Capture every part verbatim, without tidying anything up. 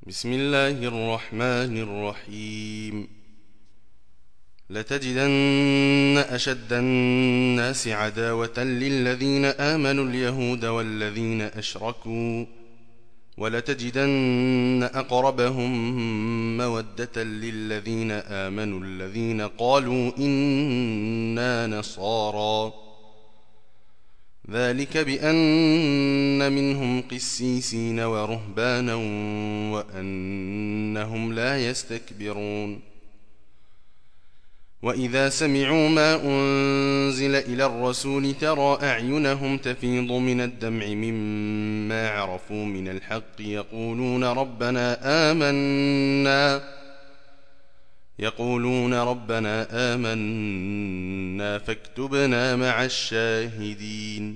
بسم الله الرحمن الرحيم لتجدن أشد الناس عداوة للذين آمنوا اليهود والذين أشركوا ولتجدن أقربهم مودة للذين آمنوا الذين قالوا إنا نصارى ذلك بأن منهم قسيسين ورهبانا وأنهم لا يستكبرون وإذا سمعوا ما أنزل إلى الرسول ترى أعينهم تفيض من الدمع مما عرفوا من الحق يقولون ربنا آمنا يقولون ربنا آمنا فاكتبنا مع الشاهدين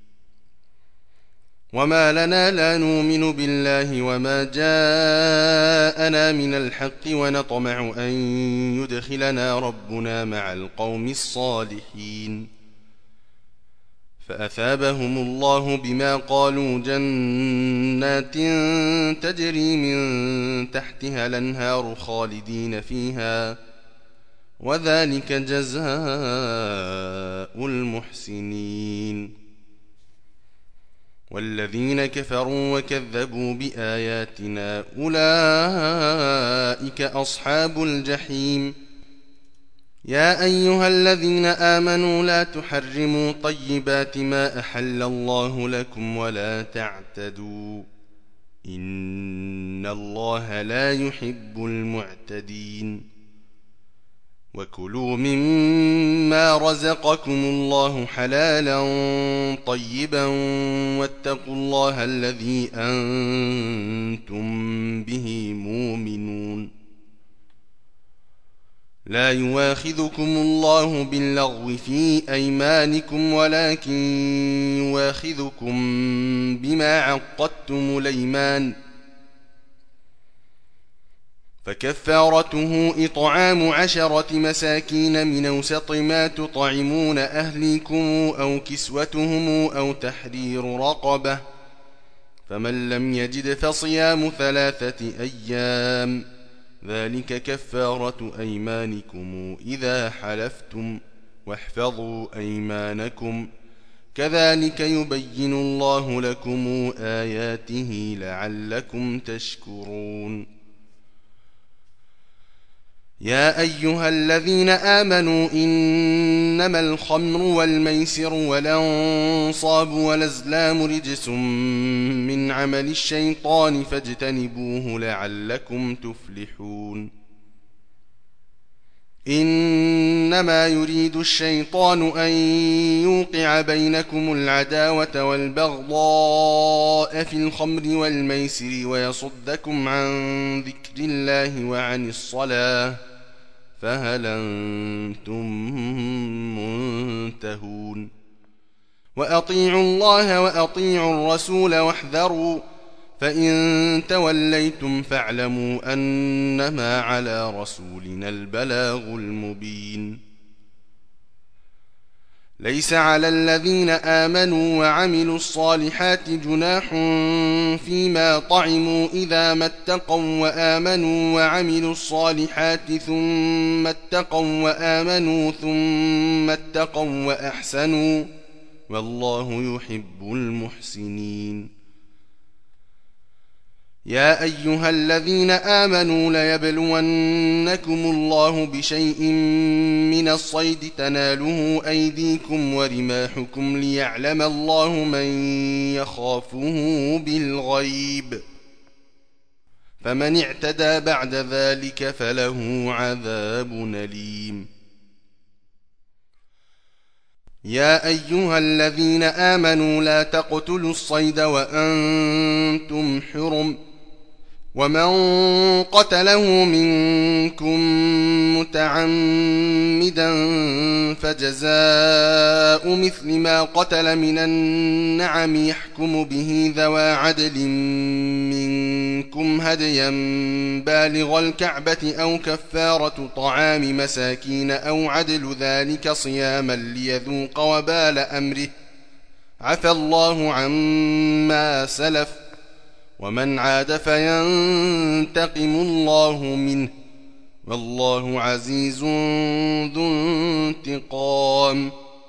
وما لنا لا نؤمن بالله وما جاءنا من الحق ونطمع أن يدخلنا ربنا مع القوم الصالحين فأثابهم الله بما قالوا جنات تجري من تحتها الأنهار خالدين فيها وذلك جزاء المحسنين والذين كفروا وكذبوا بآياتنا أولئك أصحاب الجحيم يا أيها الذين آمنوا لا تحرموا طيبات ما أحل الله لكم ولا تعتدوا إن الله لا يحب المعتدين وكلوا مما رزقكم الله حلالا طيبا واتقوا الله الذي أنتم به مؤمنون لا يواخذكم الله باللغو في أيمانكم ولكن يواخذكم بما عقدتم الأيمان فكفارته إطعام عشرة مساكين من أوسط ما تطعمون أهليكم أو كسوتهم أو تحرير رقبة فمن لم يجد فصيام ثلاثة أيام ذلك كفارة أيمانكم إذا حلفتم واحفظوا أيمانكم كذلك يبين الله لكم آياته لعلكم تشكرون يا أيها الذين آمنوا إنما الخمر والميسر والأنصاب والأزلام رجس من عمل الشيطان فاجتنبوه لعلكم تفلحون إنما يريد الشيطان أن يوقع بينكم العداوة والبغضاء في الخمر والميسر ويصدكم عن ذكر الله وعن الصلاة فهل أنتم منتهون وأطيعوا الله وأطيعوا الرسول واحذروا فإن توليتم فاعلموا أنما على رسولنا البلاغ المبين ليس على الذين آمنوا وعملوا الصالحات جناح فيما طعموا إذا ما اتقوا وآمنوا وعملوا الصالحات ثم اتقوا وآمنوا ثم اتقوا وأحسنوا والله يحب المحسنين يا أيها الذين آمنوا ليبلونكم الله بشيء من الصيد تناله أيديكم ورماحكم ليعلم الله من يخافه بالغيب فمن اعتدى بعد ذلك فله عذاب أليم يا أيها الذين آمنوا لا تقتلوا الصيد وأنتم حرم ومن قتله منكم متعمدا فجزاء مثل ما قتل من النعم يحكم به ذوى عدل منكم هديا بالغ الكعبة أو كفارة طعام مساكين أو عدل ذلك صياما ليذوق وبال أمره عفى الله عما سلف ومن عاد فينتقم الله منه والله عزيز ذو انتقام.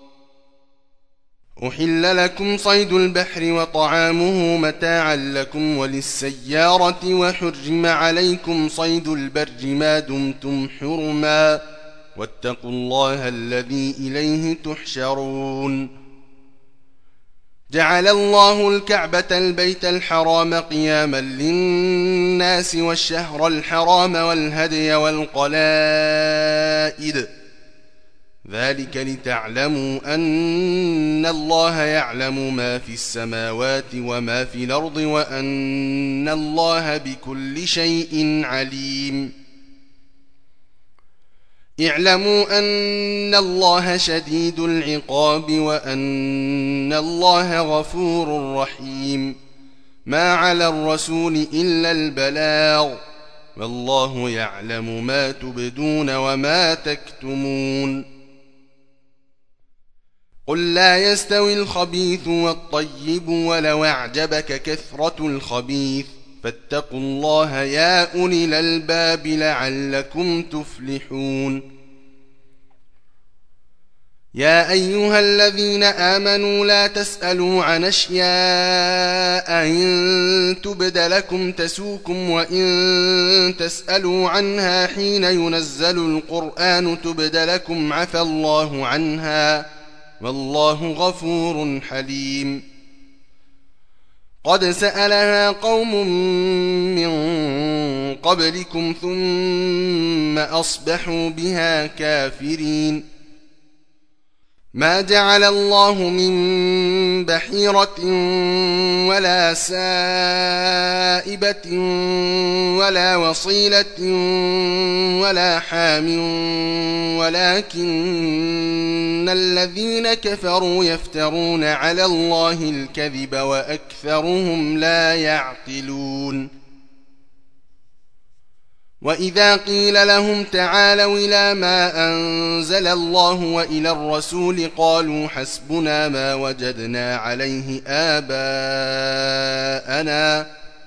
أحل لكم صيد البحر وطعامه متاعا لكم وللسيارة وحرم عليكم صيد البر ما دمتم حرما واتقوا الله الذي إليه تحشرون. جعل الله الكعبة البيت الحرام قياما للناس والشهر الحرام والهدي والقلائد ذلك لتعلموا أن الله يعلم ما في السماوات وما في الأرض وأن الله بكل شيء عليم. اعلموا أن الله شديد العقاب وأن الله غفور رحيم. ما على الرسول إلا البلاغ والله يعلم ما تبدون وما تكتمون. قل لا يستوي الخبيث والطيب ولو أعجبك كثرة الخبيث فاتقوا الله يا أولي الألباب لعلكم تفلحون. يا أيها الذين آمنوا لا تسألوا عن أشياء إن تبد لكم تسوكم وإن تسألوا عنها حين ينزل القرآن تبد لكم عفى الله عنها والله غفور حليم. قد سألها قوم من قبلكم ثم أصبحوا بها كافرين. ما جعل الله من بحيرة ولا سائبة ولا وصيلة ولا حام ولكن الذين كفروا يفترون على الله الكذب وأكثرهم لا يعقلون. وإذا قيل لهم تعالوا إلى ما أنزل الله وإلى الرسول قالوا حسبنا ما وجدنا عليه آباءنا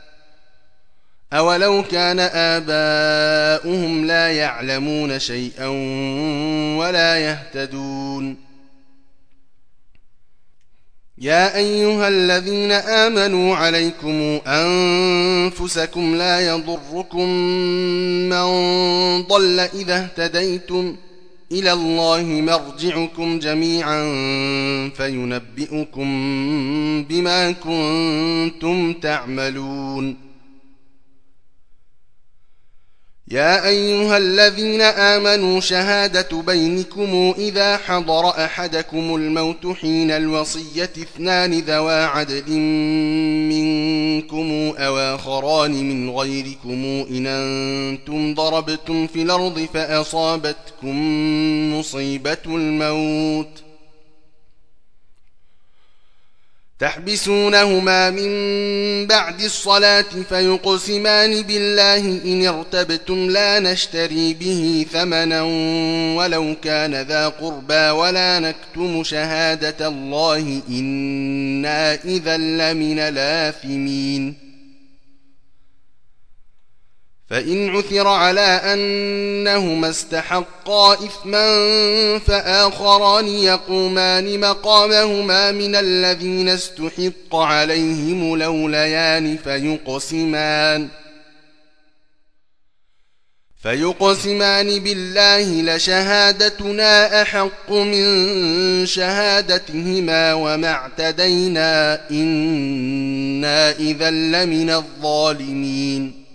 أولو كان آباؤهم لا يعلمون شيئا ولا يهتدون. يا أيها الذين آمنوا عليكم أنفسكم لا يضركم من ضل إذا اهتديتم إلى الله مرجعكم جميعا فينبئكم بما كنتم تعملون. يا أيها الذين آمنوا شهادة بينكم إذا حضر أحدكم الموت حين الوصية اثنان ذوى عدل منكم أو آخران من غيركم إن أنتم ضربتم في الأرض فأصابتكم مصيبة الموت تحبسونهما من بعد الصلاة فيقسمان بالله إن ارتبتم لا نشتري به ثمنا ولو كان ذا قربى ولا نكتم شهادة الله إنا إذا لمن الآثمين. فإن عثر على أنهما استحقا إثما فآخران يقومان مقامهما من الذين استحق عليهم الأوليان فيقسمان فيقسمان بالله لشهادتنا أحق من شهادتهما وما اعتدينا إنا إذا لمن الظالمين.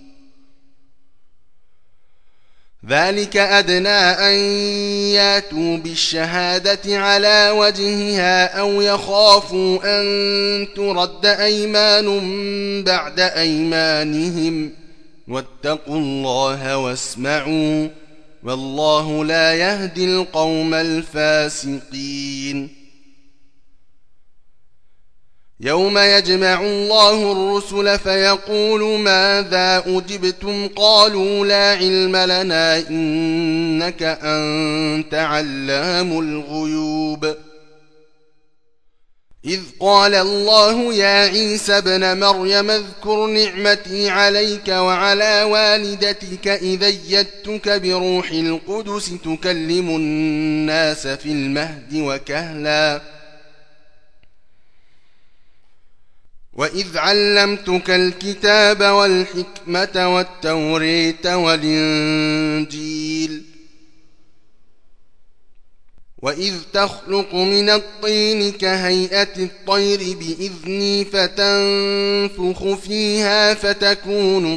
ذلك أدنى أن ياتوا بالشهادة على وجهها أو يخافوا أن ترد أيمان بعد أيمانهم واتقوا الله واسمعوا والله لا يهدي القوم الفاسقين. يوم يجمع الله الرسل فيقول ماذا أجبتم قالوا لا علم لنا إنك أنت علام الغيوب. إذ قال الله يا عيسى ابن مريم اذكر نعمتي عليك وعلى والدتك إذ أيدتك بروح القدس تكلم الناس في المهد وكهلا وإذ علمتك الكتاب والحكمة والتوريت والإنجيل وإذ تخلق من الطين كهيئة الطير بإذني فتنفخ فيها فتكون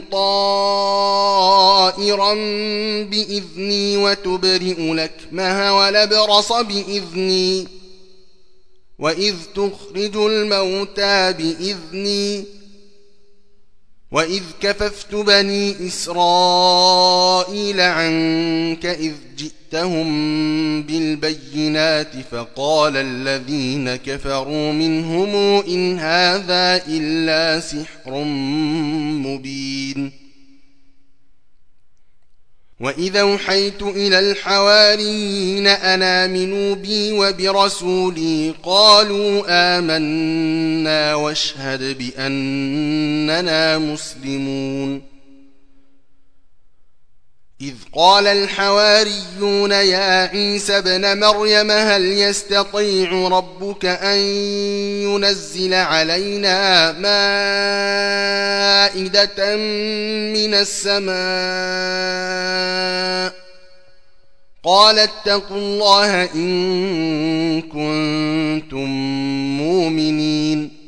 طائرا بإذني وتبرئ الأكمه والأبرص بإذني وإذ تخرج الموتى بإذني وإذ كففت بني إسرائيل عنك إذ جئتهم بالبينات فقال الذين كفروا منهم إن هذا إلا سحر مبين وإذا أوحيت إلى الحواريين أن آمنوا بي وبرسولي قالوا آمنا واشهد بأننا مسلمون إذ قال الحواريون يا عيسى ابن مريم هل يستطيع ربك أن ينزل علينا مائدة من السماء قال اتقوا الله إن كنتم مؤمنين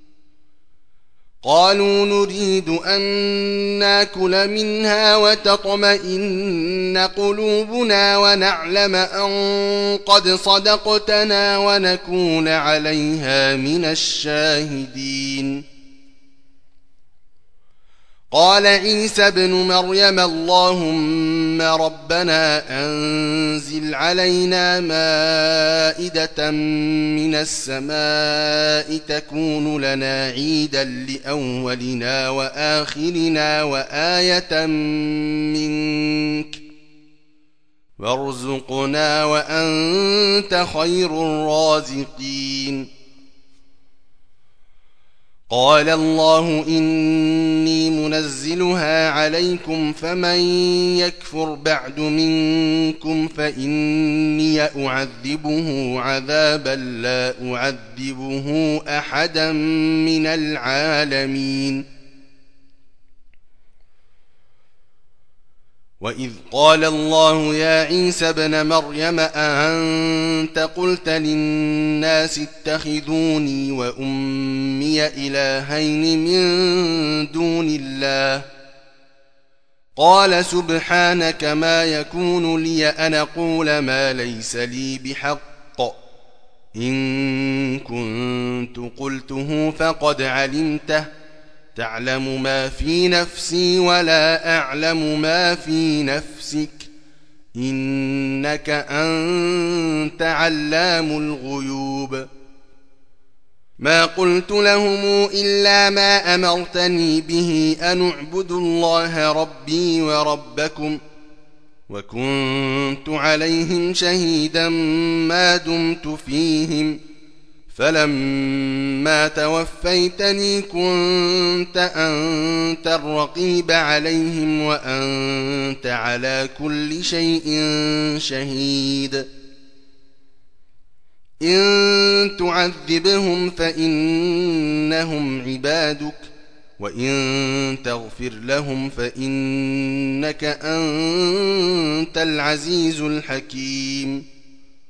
قالوا نريد أن ناكل منها وتطمئن قلوبنا ونعلم أن قد صدقتنا ونكون عليها من الشاهدين قال عيسى ابن مريم اللهم ربنا أنزل علينا مائدة من السماء تكون لنا عيدا لأولنا وآخرنا وآية منك وارزقنا وأنت خير الرازقين قال الله إني منزلها عليكم فمن يكفر بعد منكم فإني أعذبه عذابا لا أعذبه أحدا من العالمين وإذ قال الله يا عيسى ابن مريم أأنت قلت للناس اتخذوني وأمي إلهين من دون الله قال سبحانك ما يكون لي أن أقول ما ليس لي بحق إن كنت قلته فقد علمته تعلم ما في نفسي ولا أعلم ما في نفسك إنك أنت علام الغيوب ما قلت لهم إلا ما أمرتني به أن اعبدوا الله ربي وربكم وكنت عليهم شهيدا ما دمت فيهم فلما توفيتني كنت أنت الرقيب عليهم وأنت على كل شيء شهيد إن تعذبهم فإنهم عبادك وإن تغفر لهم فإنك أنت العزيز الحكيم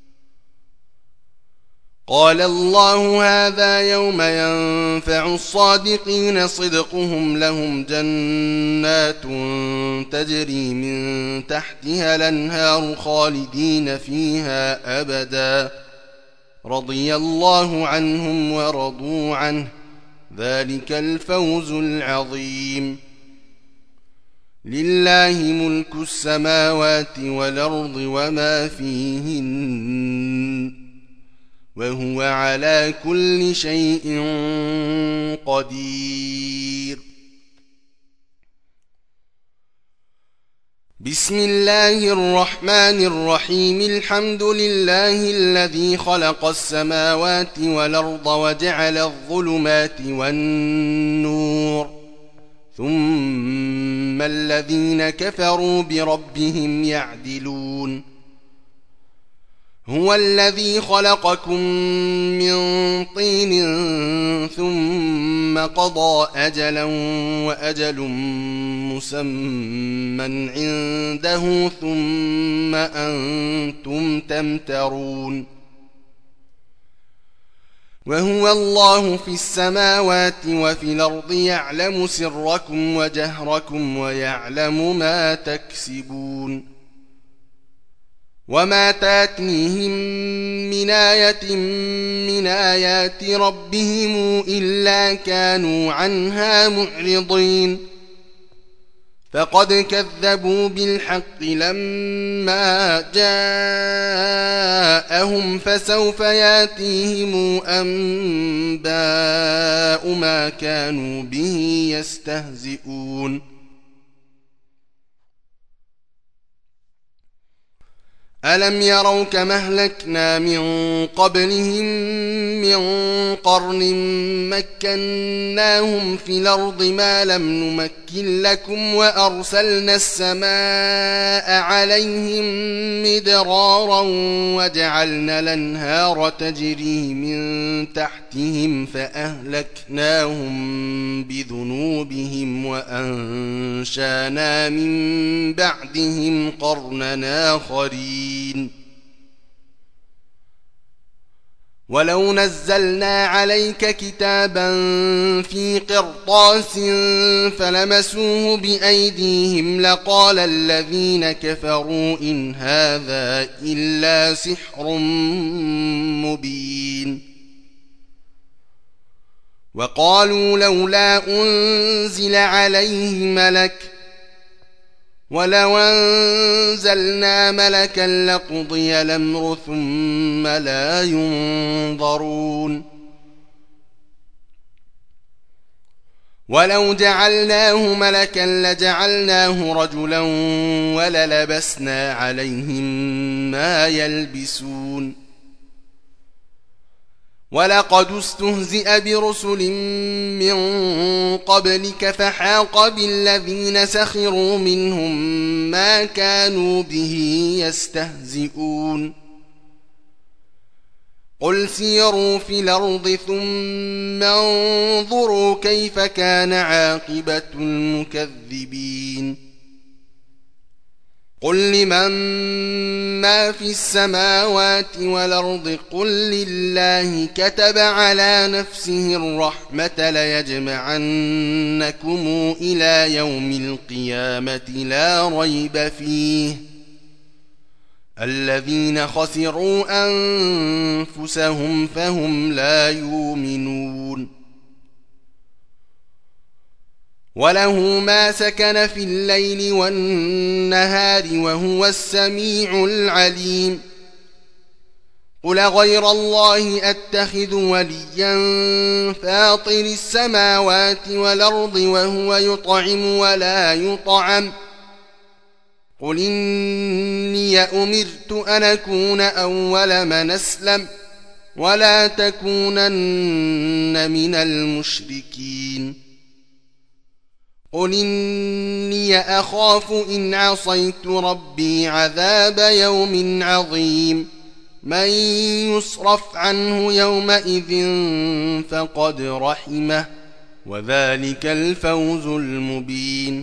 قال الله هذا يوم ينفع الصادقين صدقهم لهم جنات تجري من تحتها الأنهار خالدين فيها أبدا رضي الله عنهم ورضوا عنه ذلك الفوز العظيم لله ملك السماوات والأرض وما فيهن وهو على كل شيء قدير بسم الله الرحمن الرحيم الحمد لله الذي خلق السماوات والأرض وجعل الظلمات والنور ثم الذين كفروا بربهم يعدلون هو الذي خلقكم من طين ثم قضى أجلا وأجل مسمى عنده ثم أنتم تمترون وهو الله في السماوات وفي الأرض يعلم سركم وجهركم ويعلم ما تكسبون وما تاتيهم من آية من آيات ربهم إلا كانوا عنها معرضين فقد كذبوا بالحق لما جاءهم فسوف ياتيهم أنباء ما كانوا به يستهزئون ألم يروا كما أهلكنا من قبلهم من قرن مكناهم في الأرض ما لم نمكن لكم وأرسلنا السماء عليهم مدرارا وجعلنا الأنهار تجري من تحتهم فأهلكناهم بذنوبهم وأنشانا من بعدهم قرنا آخرين ولو نزلنا عليك كتابا في قرطاس فلمسوه بأيديهم لقال الذين كفروا إن هذا إلا سحر مبين وقالوا لولا أنزل عليه ملك ولو أنزلنا ملكا لقضي الأمر ثم لا ينظرون ولو جعلناه ملكا لجعلناه رجلا وللبسنا عليهم ما يلبسون ولقد استهزئ برسل من قبلك فحاق بالذين سخروا منهم ما كانوا به يستهزئون قل سيروا في الأرض ثم انظروا كيف كان عاقبة المكذبين قل لمن ما في السماوات والأرض قل لله كتب على نفسه الرحمة ليجمعنكم إلى يوم القيامة لا ريب فيه الذين خسروا أنفسهم فهم لا يؤمنون وله ما سكن في الليل والنهار وهو السميع العليم قل غير الله أتخذ وليا فاطر السماوات والأرض وهو يطعم ولا يطعم قل إني أمرت أن أكون أول من أسلم ولا تكونن من المشركين قل إني أخاف إن عصيت ربي عذاب يوم عظيم من يصرف عنه يومئذ فقد رحمه وذلك الفوز المبين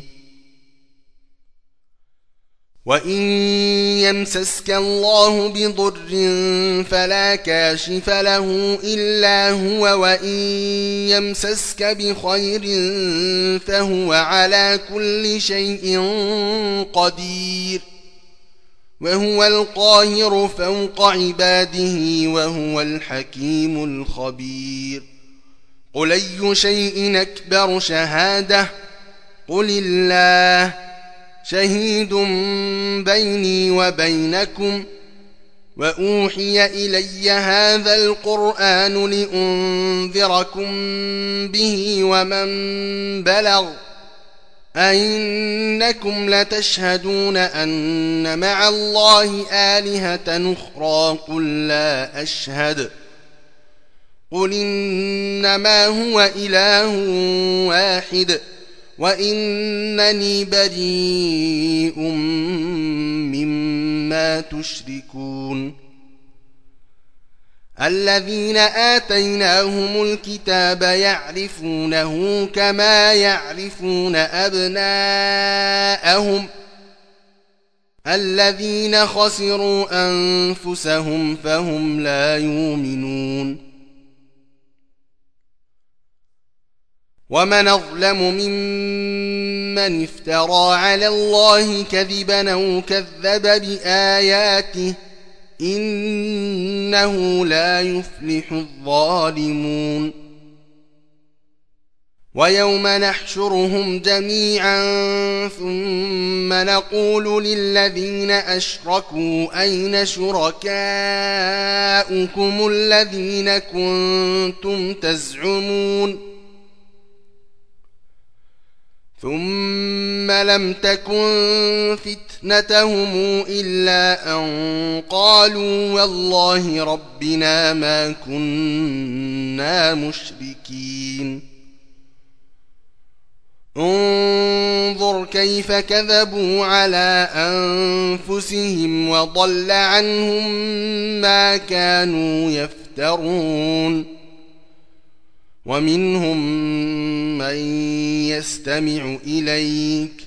وإن يمسسك الله بضر فلا كاشف له إلا هو وإن يمسسك بخير فهو على كل شيء قدير وهو القاهر فوق عباده وهو الحكيم الخبير قل أي شيء أكبر شهادة قل الله شهيد بيني وبينكم وأوحي إلي هذا القرآن لأنذركم به ومن بلغ أئنكم لتشهدون أن مع الله آلهة أخرى قل لا أشهد قل إنما هو إله واحد وإنني بريء مما تشركون الذين آتيناهم الكتاب يعرفونه كما يعرفون أبناءهم الذين خسروا أنفسهم فهم لا يؤمنون ومن أظلم ممن افترى على الله كذبا أو كذب بآياته إنه لا يفلح الظالمون ويوم نحشرهم جميعا ثم نقول للذين أشركوا أين شركاؤكم الذين كنتم تزعمون ثم لم تكن فتنتهم إلا أن قالوا والله ربنا ما كنا مشركين انظر كيف كذبوا على أنفسهم وضل عنهم ما كانوا يفترون ومنهم من يستمع إليك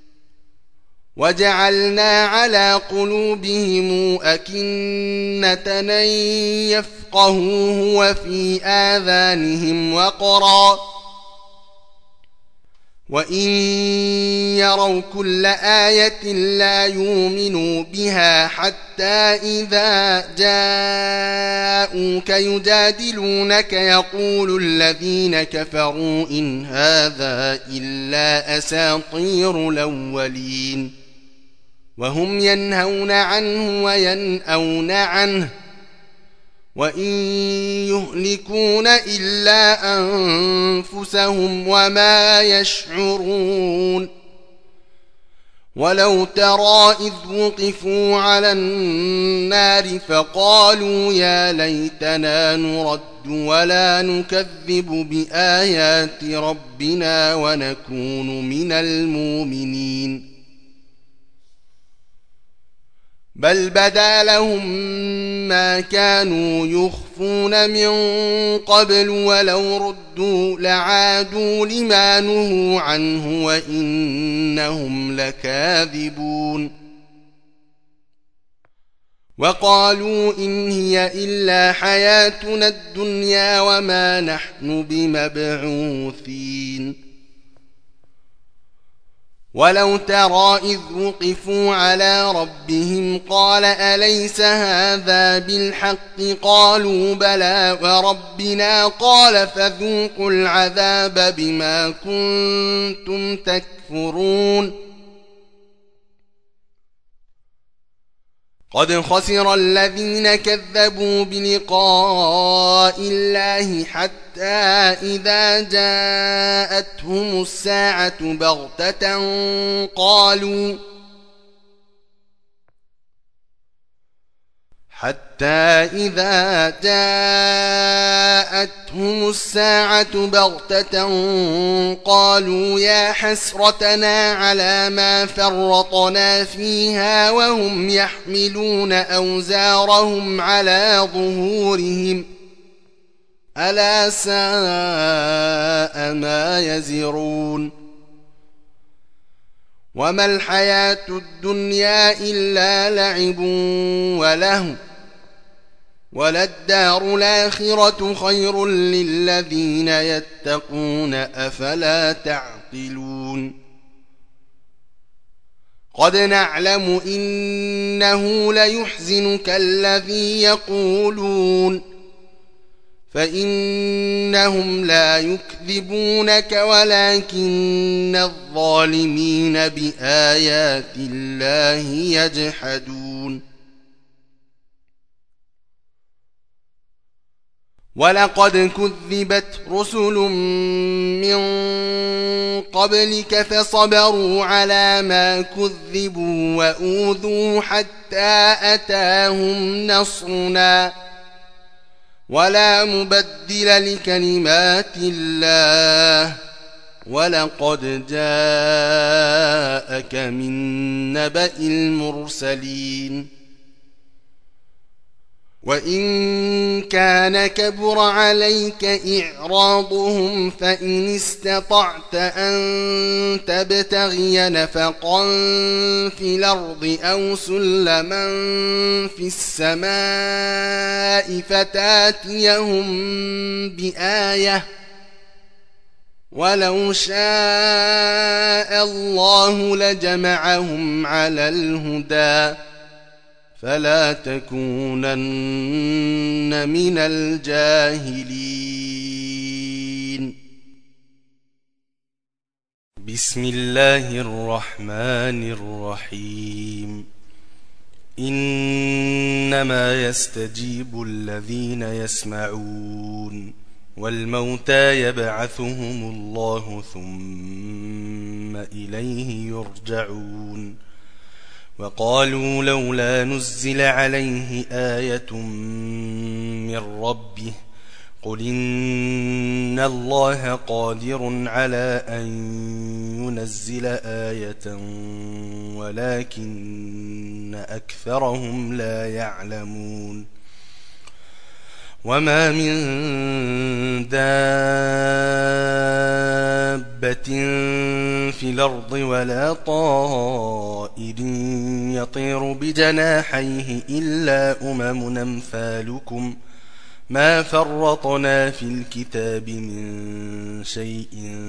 وجعلنا على قلوبهم أكنة أن يفقهوه وفي آذانهم وقرا وإن يروا كل آية لا يؤمنوا بها حتى إذا جاءوك يجادلونك يقول الذين كفروا إن هذا إلا أساطير الأولين وهم ينهون عنه وينأون عنه وإن يهلكون إلا أنفسهم وما يشعرون ولو ترى إذ وقفوا على النار فقالوا يا ليتنا نرد ولا نكذب بآيات ربنا ونكون من المؤمنين بل بدا لهم ما كانوا يخفون من قبل ولو ردوا لعادوا لما نهوا عنه وإنهم لكاذبون وقالوا إن هي إلا حياتنا الدنيا وما نحن بمبعوثين ولو ترى إذ وقفوا على ربهم قال أليس هذا بالحق قالوا بلى وربنا قال فذوقوا العذاب بما كنتم تكفرون قد خسر الذين كذبوا بلقاء الله حتى إذا جاءتهم الساعة بغتة قالوا حتى إذا جاءتهم الساعة بغتة قالوا يا حسرتنا على ما فرطنا فيها وهم يحملون أوزارهم على ظهورهم ألا ساء ما يزرون وما الحياة الدنيا إلا لعب ولهو وللدار الآخرة خير للذين يتقون أفلا تعقلون قد نعلم إنه ليحزنك الذي يقولون فإنهم لا يكذبونك ولكن الظالمين بآيات الله يجحدون ولقد كذبت رسل من قبلك فصبروا على ما كذبوا وأوذوا حتى أتاهم نصرنا ولا مبدل لكلمات الله ولقد جاءك من نبأ المرسلين وإن كان كبر عليك إعراضهم فإن استطعت أن تبتغي نفقا في الأرض أو سلما في السماء فتاتيهم بآية ولو شاء الله لجمعهم على الهدى فلا تكونن من الجاهلين. بسم الله الرحمن الرحيم. إنما يستجيب الذين يسمعون والموتى يبعثهم الله ثم إليه يرجعون. وقالوا لولا نزل عليه آية من ربه قل إن الله قادر على أن ينزل آية ولكن أكثرهم لا يعلمون. وما من دابة في الأرض ولا طائر يطير بجناحيه إلا أمم أمثالكم ما فرطنا في الكتاب من شيء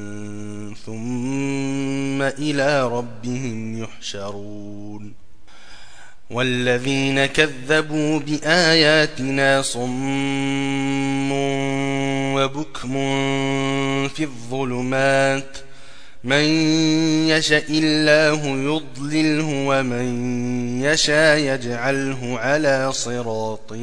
ثم إلى ربهم يحشرون. والذين كذبوا بآياتنا صم وبكم في الظلمات من يشاء الله يضلله ومن يشاء يجعله على صراط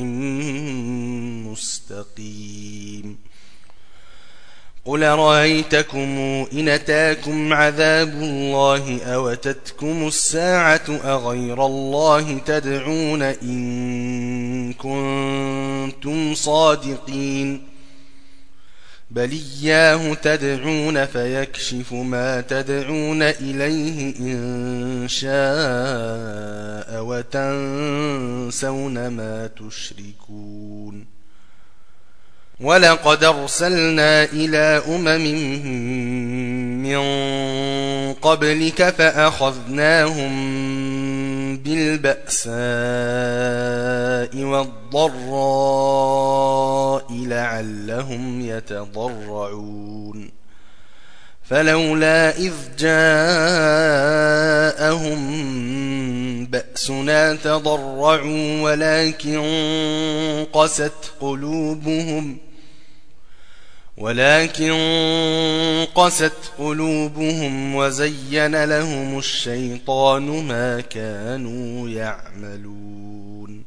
مستقيم. قل رأيتكم إن أتاكم عذاب الله أو أتتكم الساعة أغير الله تدعون إن كنتم صادقين بل إياه تدعون فيكشف ما تدعون إليه إن شاء وتنسون ما تشركون. ولقد أرسلنا إلى أمم من قبلك فأخذناهم بالبأساء والضراء لعلهم يتضرعون. فلولا إذ جاءهم بأسنا تضرعوا ولكن قست قلوبهم ولكن قست قلوبهم وزين لهم الشيطان ما كانوا يعملون.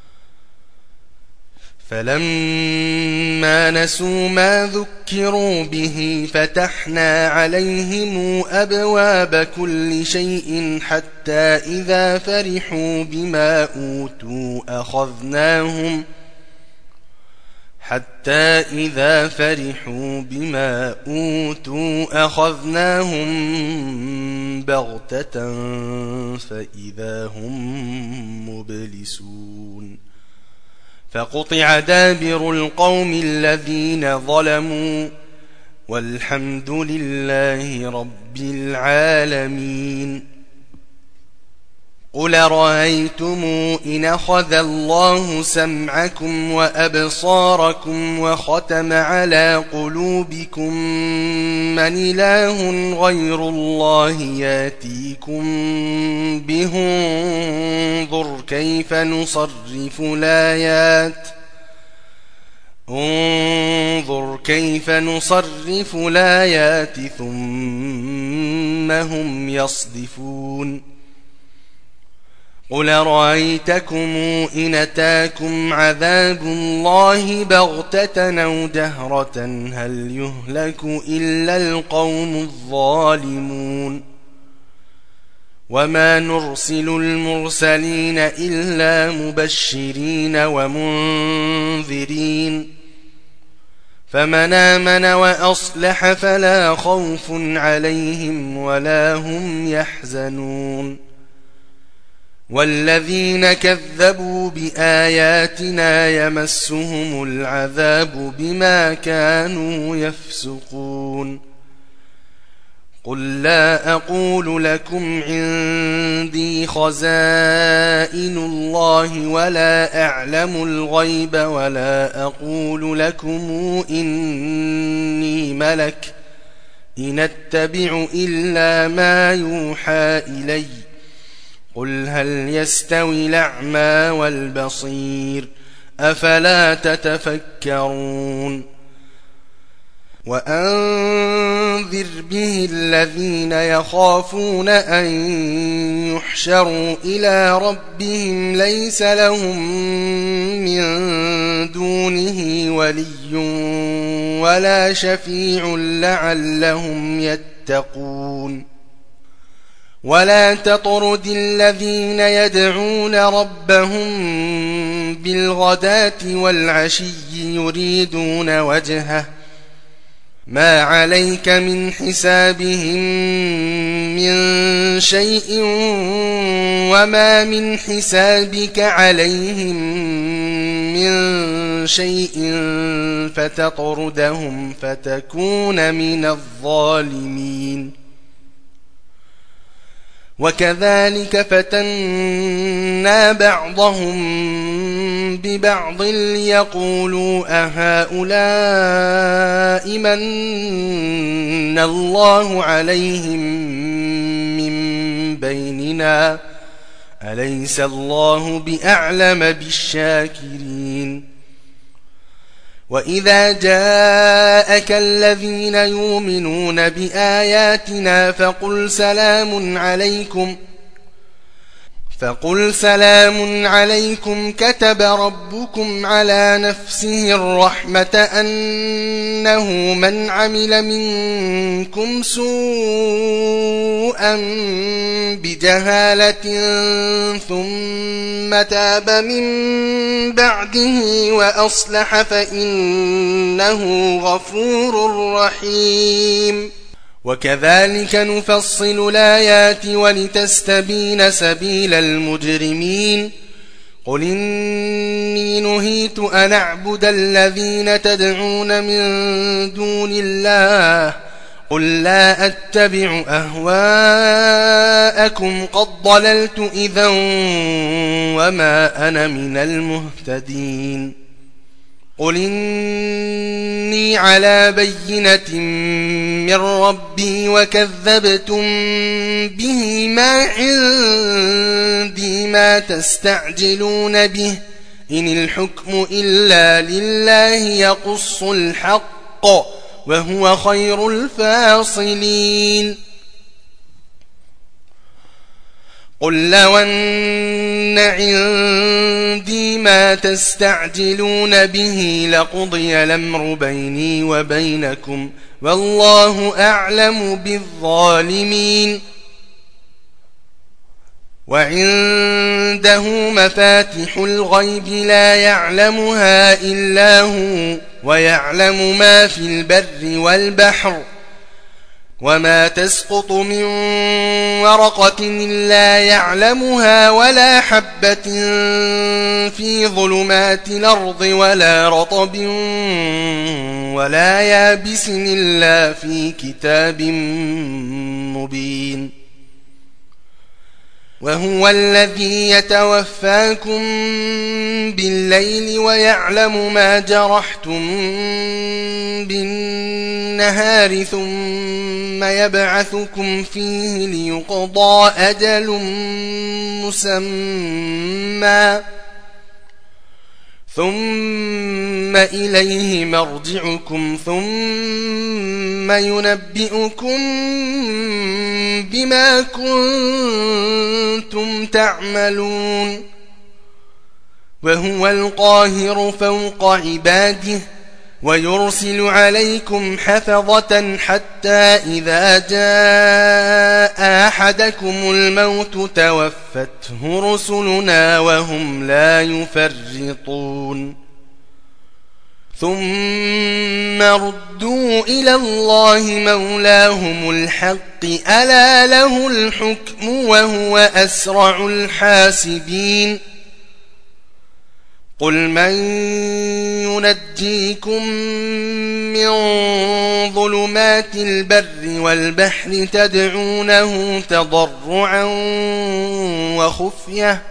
فلما نسوا ما ذكروا به فتحنا عليهم أبواب كل شيء حتى إذا فرحوا بما أوتوا أخذناهم حتى إذا فرحوا بما أوتوا أخذناهم بغتة فإذا هم مبلسون. فقطع دابر القوم الذين ظلموا والحمد لله رب العالمين. قل رأيتم إن أخذ الله سمعكم وأبصاركم وختم على قلوبكم من إله غير الله ياتيكم به انظر كيف نصرف الآيات انظر كيف نصرف الآيات ثم هم يصدفون. قل رأيتكم إن أتاكم عذاب الله بغتة أو جهرة هل يهلك إلا القوم الظالمون وما نرسل المرسلين إلا مبشرين ومنذرين فمن آمن وأصلح فلا خوف عليهم ولا هم يحزنون والذين كذبوا بآياتنا يمسهم العذاب بما كانوا يفسقون قل لا أقول لكم عندي خزائن الله ولا أعلم الغيب ولا أقول لكم إني ملك إن أتبع إلا ما يوحى إلي قل هل يستوي الأعمى والبصير أفلا تتفكرون وأنذر به الذين يخافون أن يحشروا إلى ربهم ليس لهم من دونه ولي ولا شفيع لعلهم يتقون ولا تطرد الذين يدعون ربهم بالغداة والعشي يريدون وجهه ما عليك من حسابهم من شيء وما من حسابك عليهم من شيء فتطردهم فتكون من الظالمين وكذلك فتنا بعضهم ببعض ليقولوا أهؤلاء من الله عليهم من بيننا أليس الله بأعلم بالشاكرين وإذا جاءك الذين يؤمنون بآياتنا فقل سلام عليكم فقل سلام عليكم كتب ربكم على نفسه الرحمة أنه من عمل منكم سوءا بجهالة ثم تاب من بعده وأصلح فإنه غفور رحيم وكذلك نفصل الآيات ولتستبين سبيل المجرمين قل إني نهيت أن أعبد الذين تدعون من دون الله قل لا أتبع أهواءكم قد ضللت إذا وما أنا من المهتدين قل إني على بينة من ربي وكذبتم به ما عندي ما تستعجلون به إن الحكم إلا لله يقص الحق وهو خير الفاصلين قل لو أن عندي ما تستعجلون به لقضي الأمر بيني وبينكم والله أعلم بالظالمين وعنده مفاتح الغيب لا يعلمها إلا هو ويعلم ما في البر والبحر وما تسقط من ورقة إلا يعلمها ولا حبة في ظلمات الأرض ولا رطب ولا يابس إلا في كتاب مبين وهو الذي يتوفاكم بالليل ويعلم ما جرحتم بالنهار ثم يبعثكم فيه ليقضى أجل مسمى ثم إليه مرجعكم ثم ينبئكم بما كنتم تعملون وهو القاهر فوق عباده ويرسل عليكم حفظة حتى إذا جاء أحدكم الموت توفته رسلنا وهم لا يفرطون ثم ردوا إلى الله مولاهم الحق ألا له الحكم وهو أسرع الحاسبين قل من ينجيكم من ظلمات البر والبحر تدعونه تضرعا وخفية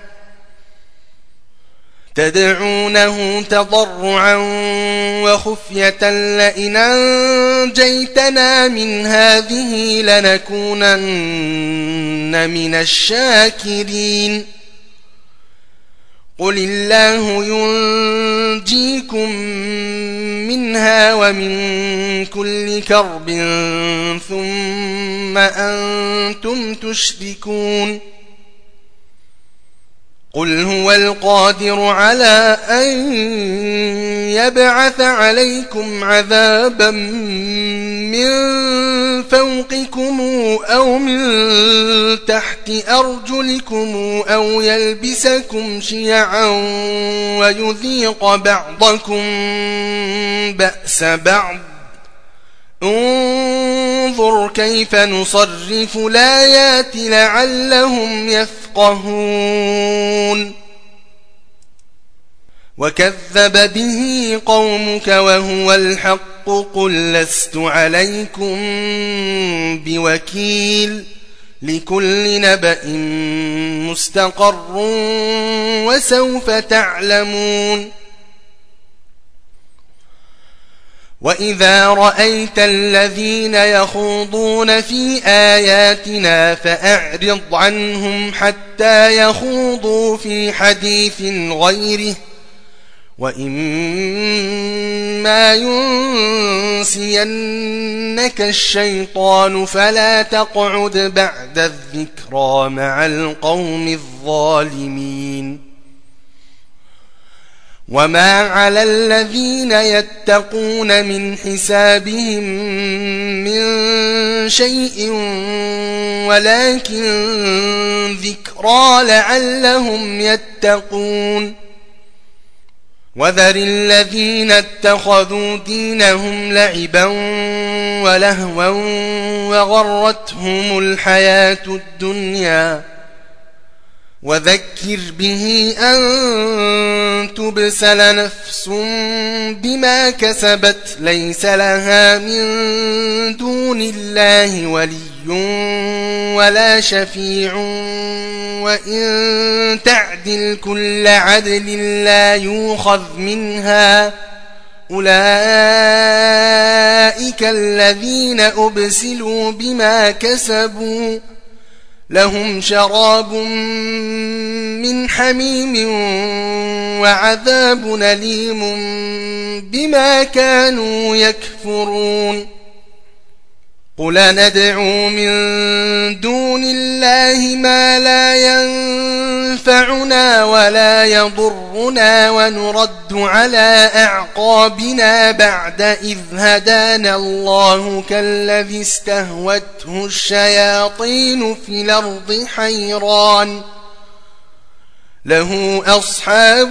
تدعونه تضرعا وخفية لئن أنجيتنا من هذه لنكونن من الشاكرين قل الله ينجيكم منها ومن كل كرب ثم أنتم تشركون قل هو القادر على أن يبعث عليكم عذابا من فوقكم أو من تحت أرجلكم أو يلبسكم شيعا ويذيق بعضكم بأس بعض انظر كيف نصرف الآيات لعلهم يفقهون وكذب به قومك وهو الحق قل لست عليكم بوكيل لكل نبأ مستقر وسوف تعلمون وإذا رأيت الذين يخوضون في آياتنا فأعرض عنهم حتى يخوضوا في حديث غيره وإما ينسينك الشيطان فلا تقعد بعد الذكرى مع القوم الظالمين وما على الذين يتقون من حسابهم من شيء ولكن ذكرى لعلهم يتقون وذر الذين اتخذوا دينهم لعبا ولهوا وغرتهم الحياة الدنيا وذكر به أن تبسل نفس بما كسبت ليس لها من دون الله ولي ولا شفيع وإن تعدل كل عدل لا يؤخذ منها أولئك الذين أبسلوا بما كسبوا لهم شراب من حميم وعذاب أليم بما كانوا يكفرون قل ندعو من دون الله ما لا ينفعنا ولا يضرنا ونرد على أعقابنا بعد إذ هدانا الله كالذي استهوته الشياطين في الأرض حيران له أصحاب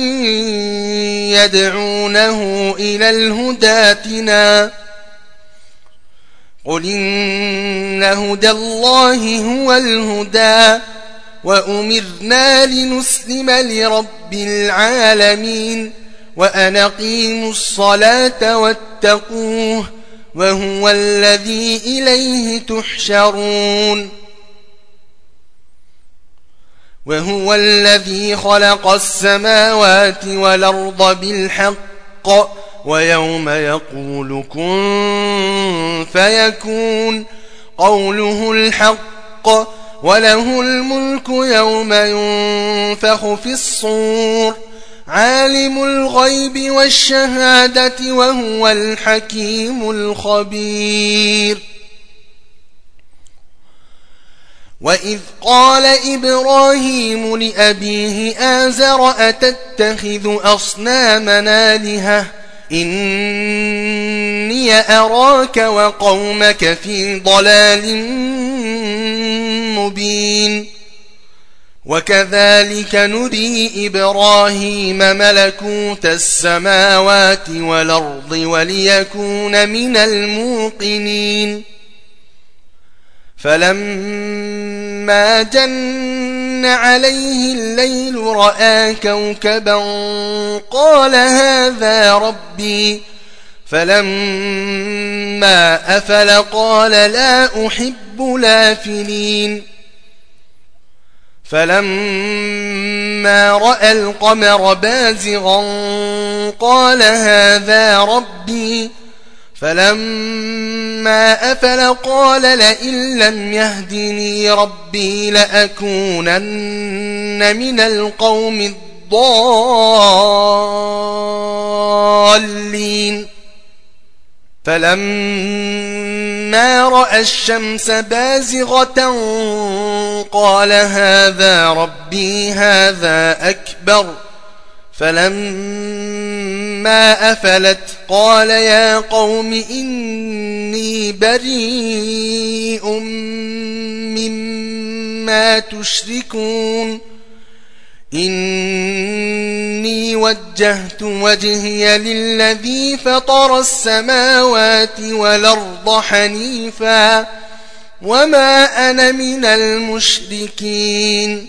يدعونه إلى الهدى ائتنا قل إن هدى الله هو الهدى وأمرنا لنسلم لرب العالمين وأن أقيموا الصلاة واتقوه وهو الذي إليه تحشرون وهو الذي خلق السماوات والأرض بالحق ويوم يقول كن فيكون قوله الحق وله الملك يوم ينفخ في الصور عالم الغيب والشهادة وهو الحكيم الخبير وإذ قال إبراهيم لأبيه آزر أتتخذ أصنامنا آلهة إني أراك وقومك في ضلال مبين وكذلك نري إبراهيم ملكوت السماوات والأرض وليكون من الموقنين فلما جن عليه الليل رأى كوكبا قال هذا ربي فلما أفل قال لا أحب الآفلين فلما رأى القمر بازغا قال هذا ربي فلما أفل قال لئن لم يهدني ربي لأكونن من القوم الضالين فلما رأى الشمس بازغة قال هذا ربي هذا أكبر فلما أفلت قال يا قوم إني بريء مما تشركون إني وجهت وجهي للذي فطر السماوات والأرض حنيفا وما أنا من المشركين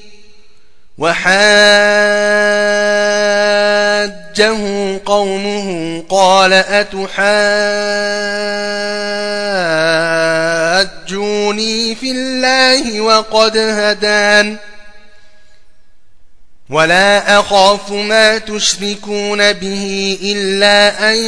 وحاجه قومه قال أتحاجوني في الله وقد هدان ولا أخاف ما تشركون به إلا أن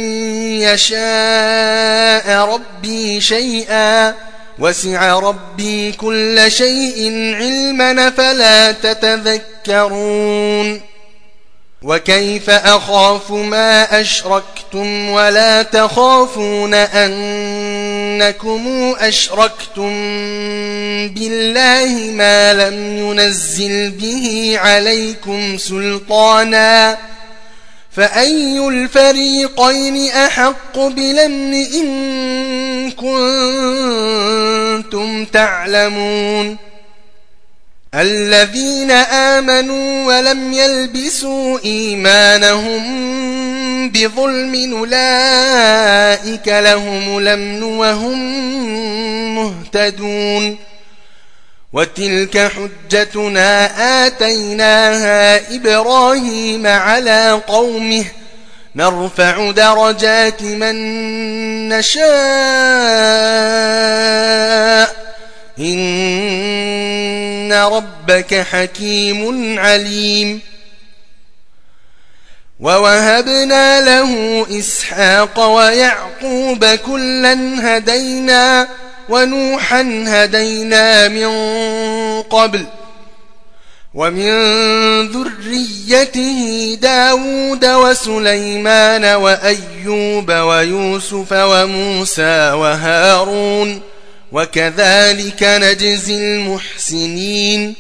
يشاء ربي شيئا وسع ربي كل شيء علما فلا تتذكرون وكيف أخاف ما أشركتم ولا تخافون أنكم أشركتم بالله ما لم ينزل به عليكم سلطانا فأي الفريقين أحق بالأمن إن كنتم تعلمون الذين آمنوا ولم يلبسوا إيمانهم بظلم أولئك لهم الأمن وهم مهتدون وتلك حجتنا آتيناها إبراهيم على قومه نرفع درجات من نشاء إن ربك حكيم عليم ووهبنا له إسحاق ويعقوب كلا هدينا ونوحا هدينا من قبل ومن ذريته داود وسليمان وأيوب ويوسف وموسى وهارون وكذلك نجزي المحسنين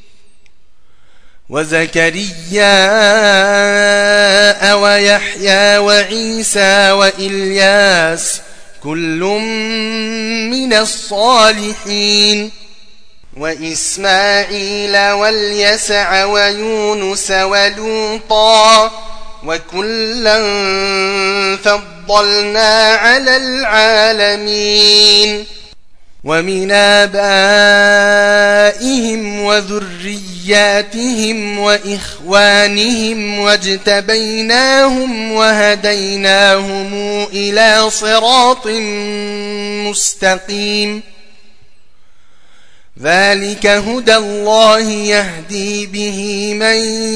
وزكريا ويحيى وعيسى وإلياس كل من الصالحين وإسماعيل واليسع ويونس ولوطا وكلا فضلنا على العالمين ومن آبائهم وذرياتهم وإخوانهم واجتبيناهم وهديناهم إلى صراط مستقيم ذلك هدى الله يهدي به من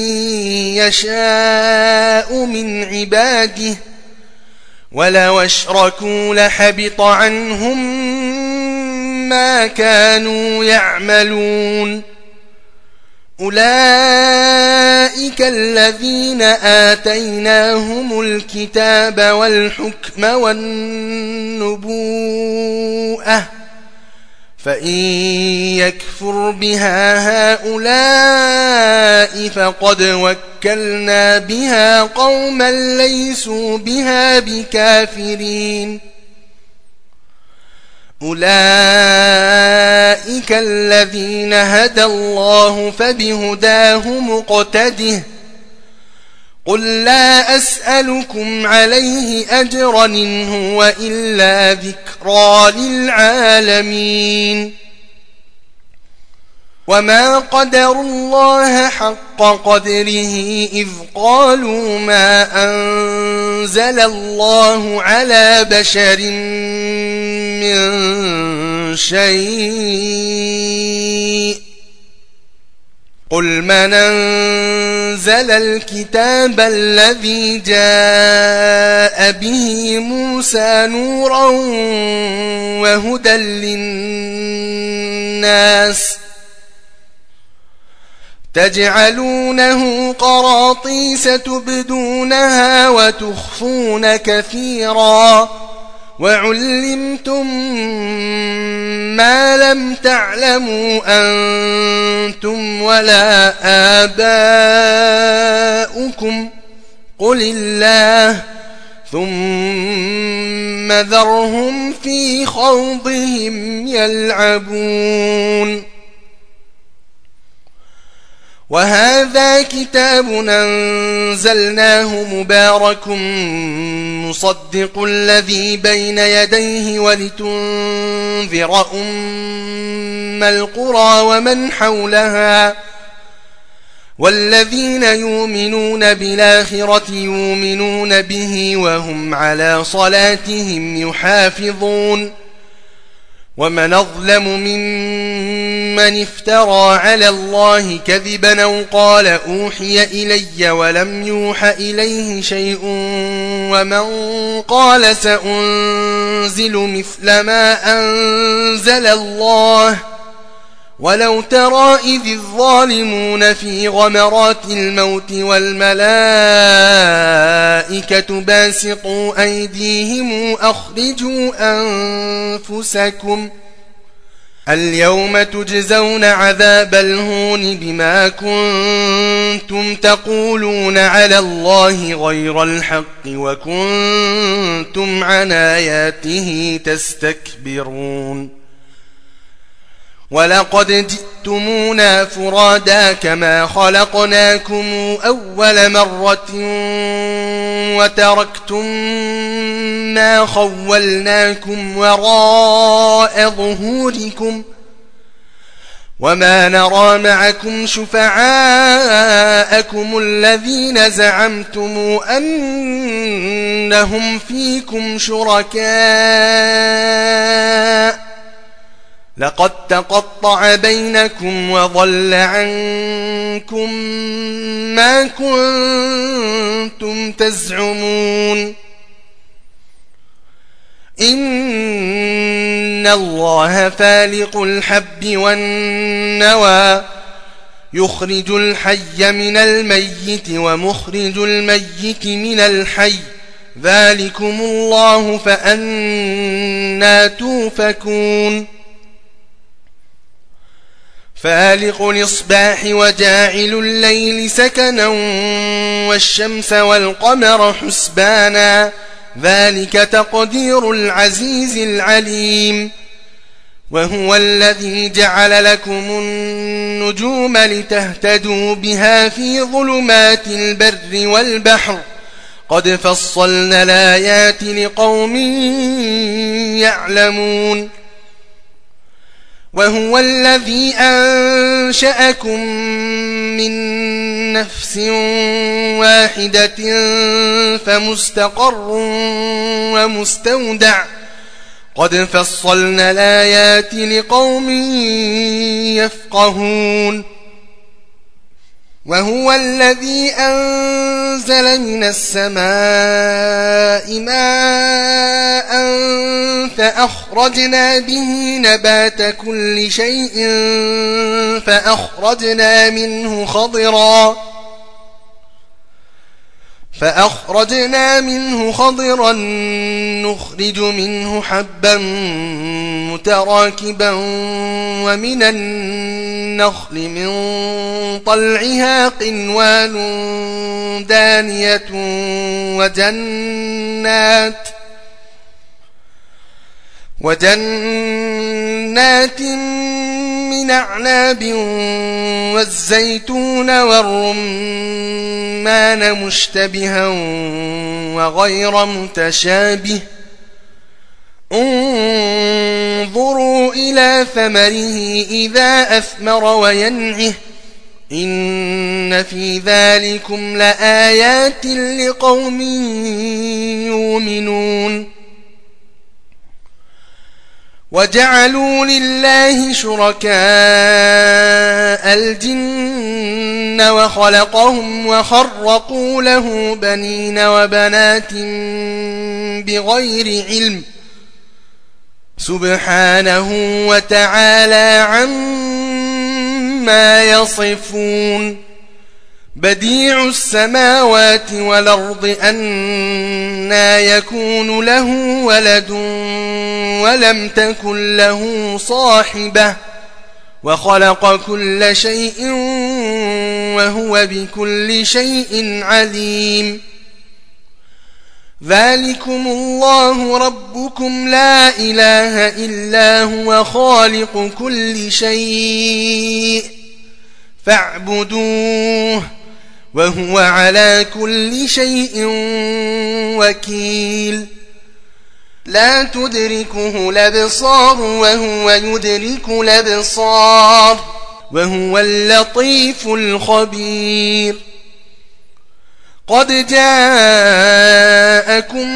يشاء من عباده ولو أشركوا لحبط عنهم ما كانوا يعملون أولئك الذين آتيناهم الكتاب والحكم والنبوءة فإن يكفر بها هؤلاء فقد وكلنا بها قوما ليسوا بها بكافرين أولئك الذين هدى الله فبهداه مقتده قل لا أسألكم عليه أجرا إن هو إلا ذكرى للعالمين وما قدروا الله حق قدره إذ قالوا ما أنزل الله على بشر من شيء قل من أنزل الكتاب الذي جاء به موسى نورا وهدى للناس تجعلونه قراطيس تبدونها وتخفون كثيرا وعلمتم ما لم تعلموا أنتم ولا آباؤكم قل الله ثم ذرهم في خوضهم يلعبون وهذا كتاب أنزلناه مبارك مصدق الذي بين يديه ولتنذر أم القرى ومن حولها والذين يؤمنون بالآخرة يؤمنون به وهم على صلاتهم يحافظون ومن أظلم ممن افترى على الله كذبا أو قال أوحي إلي ولم يوح إليه شيء ومن قال سأنزل مثل ما أنزل الله ولو ترى إذ الظالمون في غمرات الموت والملائكة باسطوا أيديهم أخرجوا أنفسكم اليوم تجزون عذاب الهون بما كنتم تقولون على الله غير الحق وكنتم عن آياته تستكبرون ولقد جئتمونا فرادا كما خلقناكم أول مرة وتركتم ما خولناكم وراء ظهوركم وما نرى معكم شفعاءكم الذين زعمتم أنهم فيكم شركاء لقد تقطع بينكم وضل عنكم ما كنتم تزعمون إن الله فالق الحب والنوى يخرج الحي من الميت ومخرج الميت من الحي ذلكم الله فأنى توفكون فالق الإصباح وجاعل الليل سكنا والشمس والقمر حسبانا ذلك تقدير العزيز العليم وهو الذي جعل لكم النجوم لتهتدوا بها في ظلمات البر والبحر قد فصلنا الآيات لقوم يعلمون وهو الذي أنشأكم من نفس واحدة فمستقر ومستودع قد فصلنا الآيات لقوم يفقهون وهو الذي أنزل من السماء ماء فأخرجنا به نبات كل شيء فأخرجنا منه خضرا فأخرجنا منه خضرا نخرج منه حبا متراكبا ومن النخل من طلعها قنوان دانية وجنات وجنات من أعناب والزيتون والرمان مشتبها وغير متشابه انظروا إلى ثمره إذا أثمر وينعه إن في ذلكم لآيات لقوم يؤمنون وجعلوا لله شركاء الجن وخلقهم وخرقوا له بنين وبنات بغير علم سبحانه وتعالى عما يصفون بديع السماوات والأرض أنى يكون له ولد ولم تكن له صاحبة وخلق كل شيء وهو بكل شيء عليم ذلكم الله ربكم لا إله إلا هو خالق كل شيء فاعبدوه وهو على كل شيء وكيل لا تدركه الأبصار وهو يدرك الأبصار وهو اللطيف الخبير قد جاءكم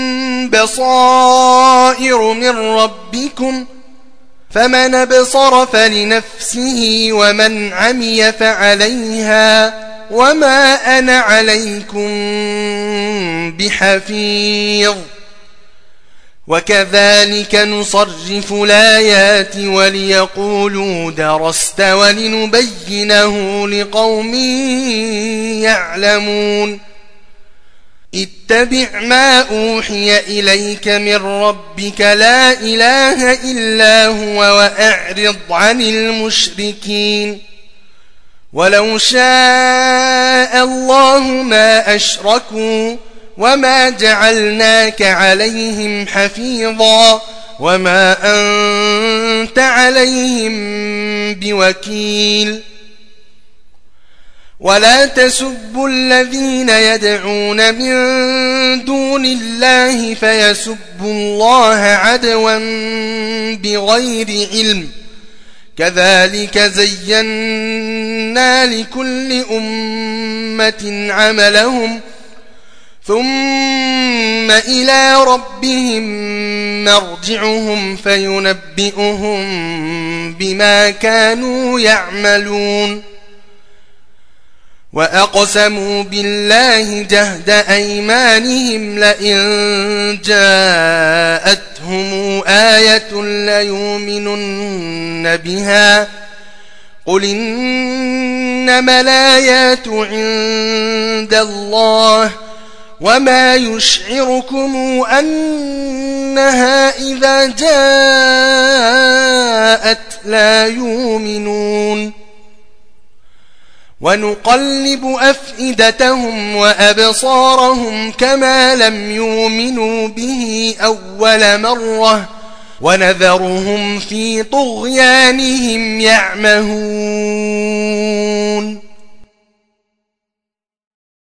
بصائر من ربكم فمن أبصر فلنفسه ومن عمي فعليها وما أنا عليكم بحفيظ وكذلك نصرف الآيات وليقولوا درست ولنبينه لقوم يعلمون اتبع ما أوحي إليك من ربك لا إله إلا هو وأعرض عن المشركين ولو شاء الله ما أشركوا وما جعلناك عليهم حفيظا وما أنت عليهم بوكيل ولا تسبوا الذين يدعون من دون الله فيسبوا الله عدوا بغير علم كذلك زينا لكل أمة عملهم ثم إلى ربهم مرجعهم فينبئهم بما كانوا يعملون وأقسموا بالله جهد أيمانهم لئن جاءتهم آية ليؤمنن بها قل إنما الآيات عند الله وما يشعركم أنها إذا جاءت لا يؤمنون ونقلب أفئدتهم وأبصارهم كما لم يؤمنوا به أول مرة ونذرهم في طغيانهم يعمهون